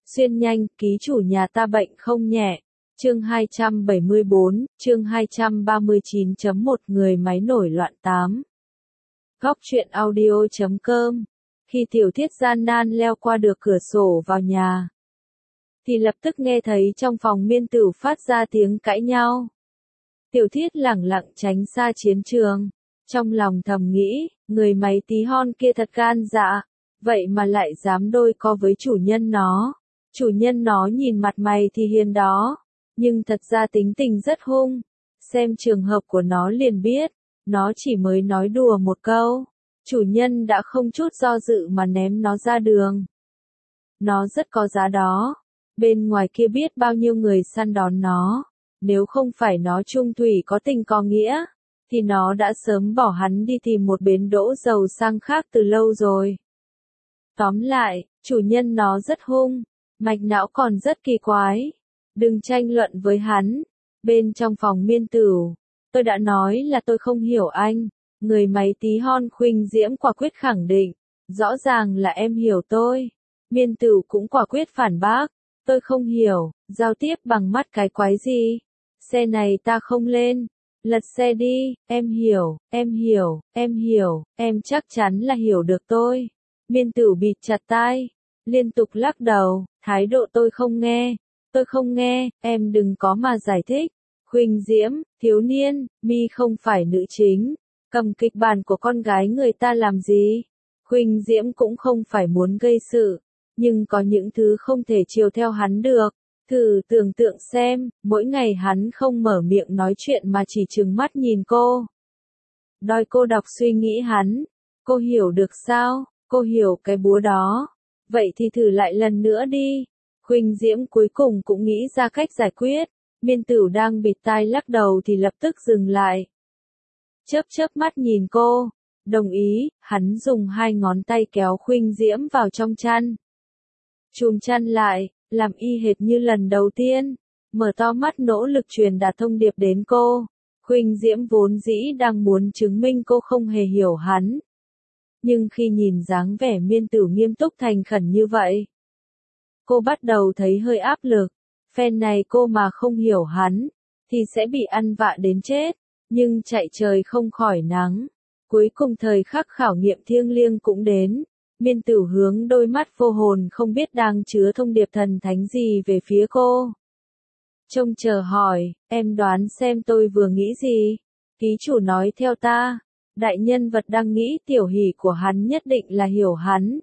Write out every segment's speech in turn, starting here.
Xuyên nhanh, ký chủ nhà ta bệnh không nhẹ. Chương 274, chương 239.1 Người máy nổi loạn 8. Góc truyện audio.com. Khi Tiểu Thiết gian nan leo qua được cửa sổ vào nhà, thì lập tức nghe thấy trong phòng Miên Tửu phát ra tiếng cãi nhau. Tiểu Thiết lẳng lặng tránh xa chiến trường, trong lòng thầm nghĩ, người máy tí hon kia thật gan dạ, vậy mà lại dám đôi co với chủ nhân nó. Chủ nhân nó nhìn mặt mày thì hiền đó, nhưng thật ra tính tình rất hung. Xem trường hợp của nó liền biết, nó chỉ mới nói đùa một câu, chủ nhân đã không chút do dự mà ném nó ra đường. Nó rất có giá đó, bên ngoài kia biết bao nhiêu người săn đón nó, nếu không phải nó trung thủy có tình có nghĩa, thì nó đã sớm bỏ hắn đi tìm một bến đỗ dầu sang khác từ lâu rồi. Tóm lại, chủ nhân nó rất hung, mạch não còn rất kỳ quái. Đừng tranh luận với hắn. Bên trong phòng Miên Tửu, tôi đã nói là tôi không hiểu anh. Người máy tí hon Khuynh Diễm quả quyết khẳng định, rõ ràng là em hiểu tôi. Miên Tửu cũng quả quyết phản bác, tôi không hiểu, giao tiếp bằng mắt cái quái gì. Xe này ta không lên, lật xe đi, em hiểu, em hiểu, em hiểu, em chắc chắn là hiểu được tôi. Miên Tửu bịt chặt tai, liên tục lắc đầu, thái độ tôi không nghe, em đừng có mà giải thích. Khuynh Diễm, thiếu niên, mi không phải nữ chính, cầm kịch bản của con gái người ta làm gì. Khuynh Diễm cũng không phải muốn gây sự, nhưng có những thứ không thể chiều theo hắn được. Thử tưởng tượng xem, mỗi ngày hắn không mở miệng nói chuyện mà chỉ trừng mắt nhìn cô. Đòi cô đọc suy nghĩ hắn, cô hiểu được sao, cô hiểu cái búa đó. Vậy thì thử lại lần nữa đi. Khuynh Diễm cuối cùng cũng nghĩ ra cách giải quyết. Miên Tửu đang bịt tai lắc đầu thì lập tức dừng lại. Chớp mắt nhìn cô. Đồng ý, hắn dùng hai ngón tay kéo Khuynh Diễm vào trong chăn. Chùm chăn lại, làm y hệt như lần đầu tiên. Mở to mắt nỗ lực truyền đạt thông điệp đến cô. Khuynh Diễm vốn dĩ đang muốn chứng minh cô không hề hiểu hắn. Nhưng khi nhìn dáng vẻ Miên Tửu nghiêm túc thành khẩn như vậy, cô bắt đầu thấy hơi áp lực. Phen này cô mà không hiểu hắn, thì sẽ bị ăn vạ đến chết. Nhưng chạy trời không khỏi nắng. Cuối cùng thời khắc khảo nghiệm thiêng liêng cũng đến. Miên Tửu hướng đôi mắt vô hồn không biết đang chứa thông điệp thần thánh gì về phía cô. Trông chờ hỏi, em đoán xem tôi vừa nghĩ gì? Ký chủ nói theo ta. Đại nhân vật đang nghĩ tiểu hỷ của hắn nhất định là hiểu hắn.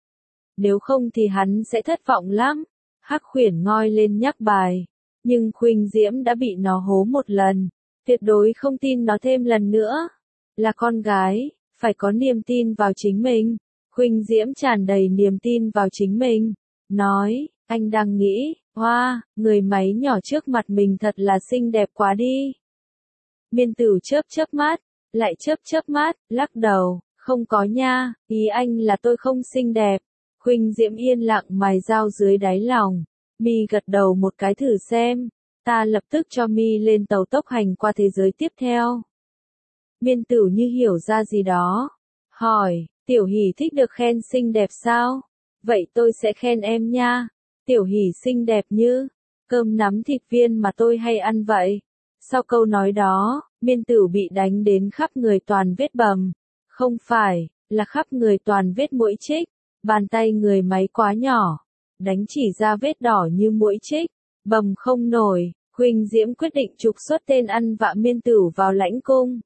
Nếu không thì hắn sẽ thất vọng lắm. Hắc Khuyển ngoi lên nhắc bài. Nhưng Khuynh Diễm đã bị nó hố một lần. Tuyệt đối không tin nó thêm lần nữa. Là con gái, phải có niềm tin vào chính mình. Khuynh Diễm tràn đầy niềm tin vào chính mình. Nói, anh đang nghĩ, hoa, người máy nhỏ trước mặt mình thật là xinh đẹp quá đi. Miên Tửu chớp mắt, lại chớp mắt, lắc đầu, không có nha, ý anh là tôi không xinh đẹp. Khuynh Diễm yên lặng mài dao dưới đáy lòng. Mi gật đầu một cái thử xem. Ta lập tức cho Mi lên tàu tốc hành qua thế giới tiếp theo. Miên Tửu như hiểu ra gì đó. Hỏi, Tiểu Hỷ thích được khen xinh đẹp sao? Vậy tôi sẽ khen em nha. Tiểu Hỷ xinh đẹp như cơm nắm thịt viên mà tôi hay ăn vậy. Sau câu nói đó, Miên Tửu bị đánh đến khắp người toàn vết bầm. Không phải, là khắp người toàn vết mũi chích. Bàn tay người máy quá nhỏ, đánh chỉ ra vết đỏ như mũi chích, bầm không nổi. Khuynh Diễm quyết định trục xuất tên ăn vạ Miên Tửu vào lãnh cung.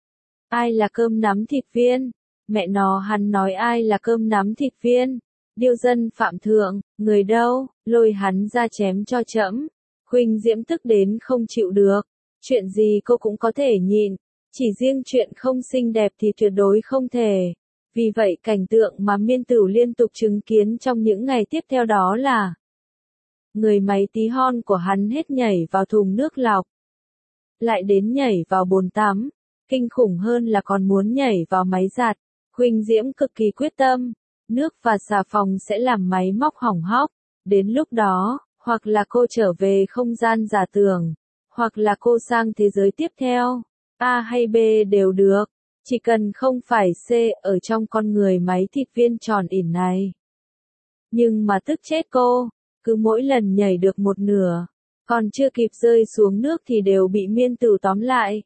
Ai là cơm nắm thịt viên? Mẹ nó, hắn nói ai là cơm nắm thịt viên? Điêu dân phạm thượng, người đâu, lôi hắn ra chém cho trẫm. Khuynh Diễm tức đến không chịu được. Chuyện gì cô cũng có thể nhịn, chỉ riêng chuyện không xinh đẹp thì tuyệt đối không thể. Vì vậy cảnh tượng mà Miên Tửu liên tục chứng kiến trong những ngày tiếp theo đó là người máy tí hon của hắn hết nhảy vào thùng nước lọc, lại đến nhảy vào bồn tắm, kinh khủng hơn là còn muốn nhảy vào máy giặt. Khuynh Diễm cực kỳ quyết tâm, nước và xà phòng sẽ làm máy móc hỏng hóc. Đến lúc đó, hoặc là cô trở về không gian giả tưởng, hoặc là cô sang thế giới tiếp theo, A hay B đều được. Chỉ cần không phải C ở trong con người máy thịt viên tròn ỉn này. Nhưng mà tức chết cô, cứ mỗi lần nhảy được một nửa, còn chưa kịp rơi xuống nước thì đều bị Miên Tử tóm lại.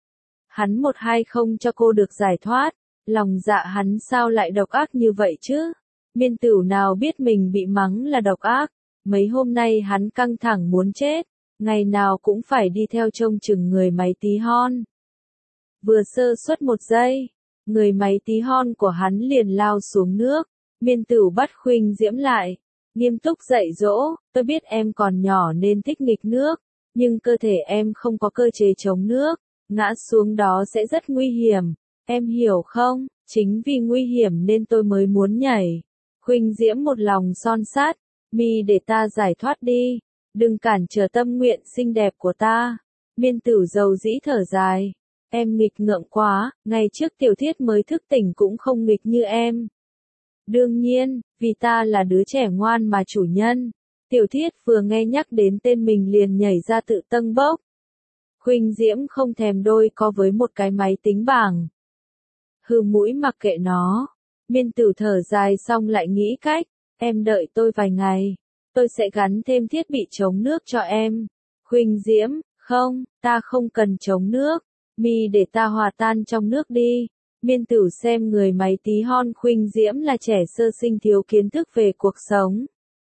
Hắn một hai không cho cô được giải thoát, lòng dạ hắn sao lại độc ác như vậy chứ? Miên Tử nào biết mình bị mắng là độc ác, mấy hôm nay hắn căng thẳng muốn chết, ngày nào cũng phải đi theo trông chừng người máy tí hon. Vừa sơ suất một giây, người máy tí hon của hắn liền lao xuống nước, Miên Tử bắt Khuynh Diễm lại, nghiêm túc dạy dỗ, tôi biết em còn nhỏ nên thích nghịch nước, nhưng cơ thể em không có cơ chế chống nước, ngã xuống đó sẽ rất nguy hiểm, em hiểu không? Chính vì nguy hiểm nên tôi mới muốn nhảy. Khuynh Diễm một lòng son sắt, mi để ta giải thoát đi, đừng cản trở tâm nguyện xinh đẹp của ta. Miên Tử dầu dĩ thở dài, em nghịch ngợm quá, ngày trước Tiểu Thiết mới thức tỉnh cũng không nghịch như em. Đương nhiên, vì ta là đứa trẻ ngoan mà chủ nhân. Tiểu Thiết vừa nghe nhắc đến tên mình liền nhảy ra tự tâng bốc. Khuynh Diễm không thèm đôi co với một cái máy tính bảng. Hừ mũi mặc kệ nó. Miên Tử thở dài xong lại nghĩ cách, em đợi tôi vài ngày, tôi sẽ gắn thêm thiết bị chống nước cho em. Khuynh Diễm, không, ta không cần chống nước, mi để ta hòa tan trong nước đi. Miên Tử xem người máy tí hon Khuynh Diễm là trẻ sơ sinh thiếu kiến thức về cuộc sống.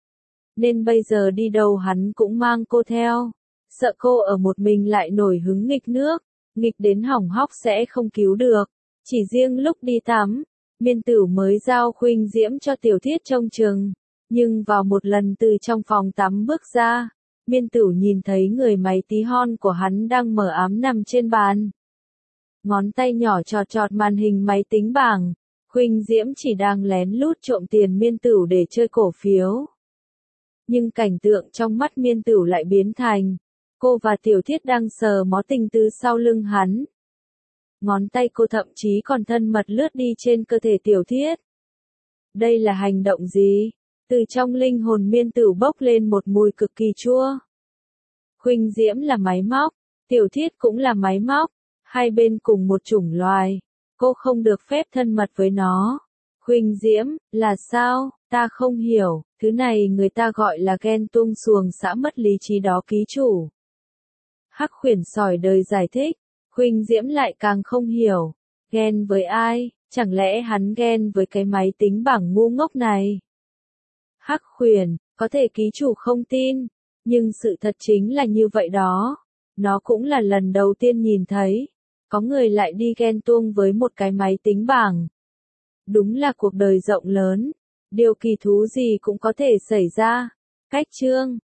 Nên bây giờ đi đâu hắn cũng mang cô theo, sợ cô ở một mình lại nổi hứng nghịch nước, nghịch đến hỏng hóc sẽ không cứu được. Chỉ riêng lúc đi tắm, Miên Tử mới giao Khuynh Diễm cho Tiểu Thiết trông chừng. Nhưng vào một lần từ trong phòng tắm bước ra, Miên Tử nhìn thấy người máy tí hon của hắn đang mờ ám nằm trên bàn. Ngón tay nhỏ chọt chọt màn hình máy tính bảng, Khuynh Diễm chỉ đang lén lút trộm tiền Miên Tử để chơi cổ phiếu. Nhưng cảnh tượng trong mắt Miên Tử lại biến thành, cô và Tiểu Thiết đang sờ mó tình từ sau lưng hắn. Ngón tay cô thậm chí còn thân mật lướt đi trên cơ thể Tiểu Thiết. Đây là hành động gì? Từ trong linh hồn Miên Tử bốc lên một mùi cực kỳ chua. Khuynh Diễm là máy móc, Tiểu Thiết cũng là máy móc, hai bên cùng một chủng loài, cô không được phép thân mật với nó. Khuynh Diễm, là sao? Ta không hiểu, thứ này người ta gọi là ghen tuông xuồng xã mất lý trí đó ký chủ. Hắc Khuyển sỏi đời giải thích, Khuynh Diễm lại càng không hiểu, ghen với ai, chẳng lẽ hắn ghen với cái máy tính bảng ngu ngốc này? Hắc Khuyển, có thể ký chủ không tin, nhưng sự thật chính là như vậy đó. Nó cũng là lần đầu tiên nhìn thấy, có người lại đi ghen tuông với một cái máy tính bảng. Đúng là cuộc đời rộng lớn, điều kỳ thú gì cũng có thể xảy ra. Cách chương